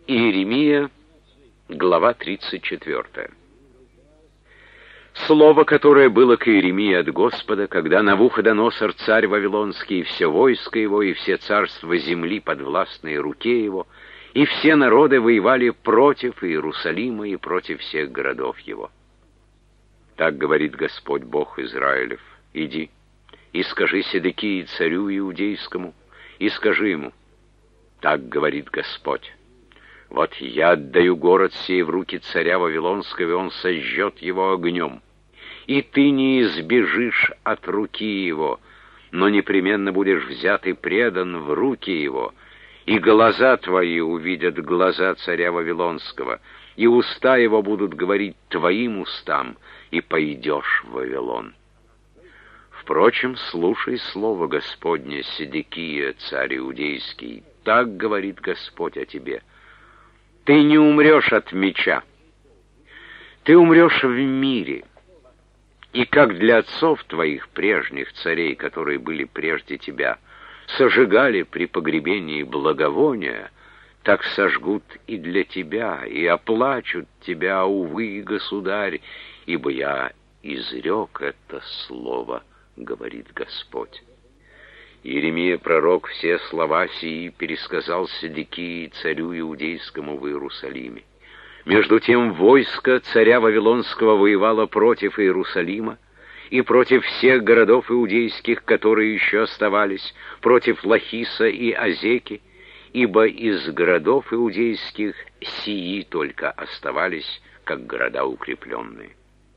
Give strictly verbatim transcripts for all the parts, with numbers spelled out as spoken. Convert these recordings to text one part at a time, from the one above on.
Иеремия, глава тридцать четвёртая. Слово, которое было к Иеремии от Господа, когда Навуходоносор, царь Вавилонский, и все войско его, и все царства земли подвластные руке его, и все народы воевали против Иерусалима и против всех городов его. Так говорит Господь Бог Израилев: иди и скажи Седекии, царю иудейскому, и скажи ему: так говорит Господь: вот я отдаю город сей в руки царя Вавилонского, и он сожжет его огнем. И ты не избежишь от руки его, но непременно будешь взят и предан в руки его, и глаза твои увидят глаза царя Вавилонского, и уста его будут говорить твоим устам, и пойдешь в Вавилон. Впрочем, слушай слово Господне, Седекия, царь иудейский, так говорит Господь о тебе: ты не умрешь от меча, ты умрешь в мире. И как для отцов твоих прежних царей, которые были прежде тебя, сожигали при погребении благовония, так сожгут и для тебя, и оплачут тебя, увы, государь, ибо я изрек это слово, говорит Господь. Иеремия пророк все слова сии пересказал Седекии, царю иудейскому, в Иерусалиме. Между тем войско царя Вавилонского воевало против Иерусалима и против всех городов иудейских, которые еще оставались, против Лахиса и Азеки, ибо из городов иудейских сии только оставались, как города укрепленные.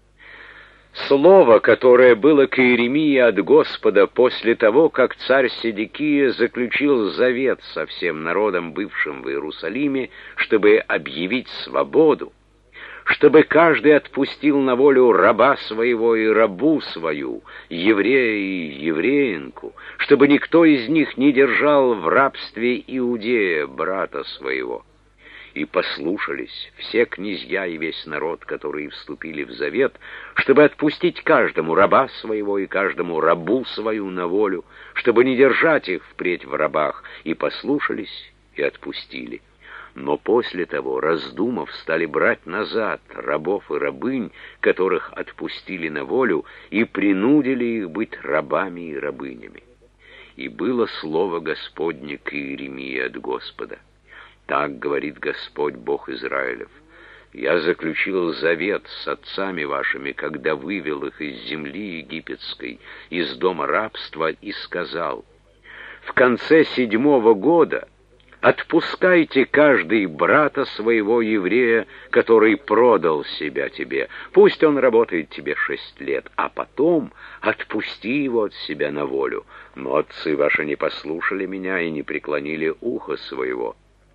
Слово, которое было к Иеремии от Господа после того, как царь Седекия заключил завет со всем народом, бывшим в Иерусалиме, чтобы объявить свободу, чтобы каждый отпустил на волю раба своего и рабу свою, еврея и евреинку, чтобы никто из них не держал в рабстве иудея, брата своего. И послушались все князья и весь народ, которые вступили в завет, чтобы отпустить каждому раба своего и каждому рабу свою на волю, чтобы не держать их впредь в рабах, и послушались, и отпустили. Но после того, раздумав, стали брать назад рабов и рабынь, которых отпустили на волю, и принудили их быть рабами и рабынями. И было слово Господне к Иеремии от Господа: так говорит Господь Бог Израилев: я заключил завет с отцами вашими, когда вывел их из земли египетской, из дома рабства, и сказал: в конце седьмого года отпускайте каждый брата своего еврея, который продал себя тебе. Пусть он работает тебе шесть лет, а потом отпусти его от себя на волю. Но отцы ваши не послушали меня и не преклонили ухо своего.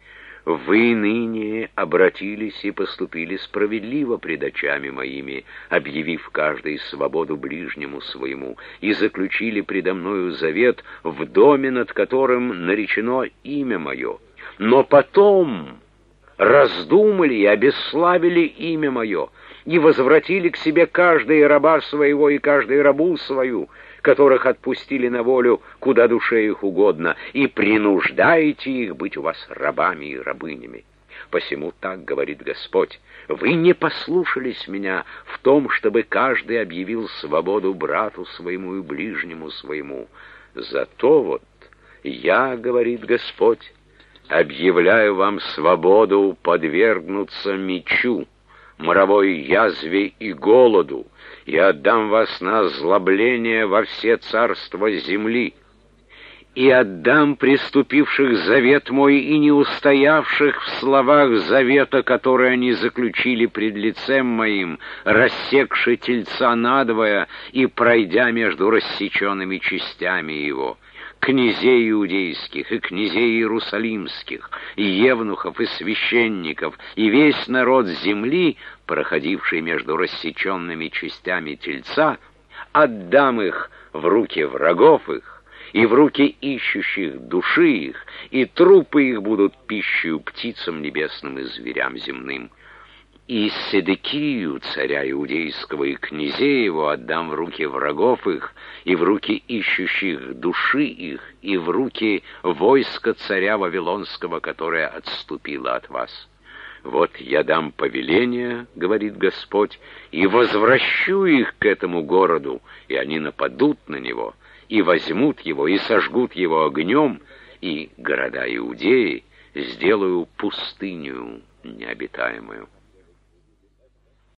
Вы ныне обратились и поступили справедливо пред очами моими, объявив каждый свободу ближнему своему, и заключили предо мною завет в доме, над которым наречено имя мое. Но потом раздумали и обесславили имя мое, и возвратили к себе каждый раба своего и каждую рабу свою, которых отпустили на волю, куда душе их угодно, и принуждаете их быть у вас рабами и рабынями. Посему так говорит Господь: вы не послушались меня в том, чтобы каждый объявил свободу брату своему и ближнему своему. Зато вот я, говорит Господь, объявляю вам свободу подвергнуться мечу, моровой язве и голоду, и отдам вас на озлобление во все царства земли, и отдам преступивших завет мой и не устоявших в словах завета, который они заключили пред лицем моим, рассекши тельца надвое и пройдя между рассеченными частями его, князей иудейских и князей иерусалимских, и евнухов, и священников, и весь народ земли, проходивший между рассеченными частями тельца, отдам их в руки врагов их, и в руки ищущих души их, и трупы их будут пищей птицам небесным и зверям земным. И Седекию, царя иудейского, и князей его отдам в руки врагов их, и в руки ищущих души их, и в руки войска царя Вавилонского, которое отступило от вас. Вот я дам повеление, говорит Господь, и возвращу их к этому городу, и они нападут на него, и возьмут его, и сожгут его огнем, и города Иудеи сделаю пустыню необитаемую.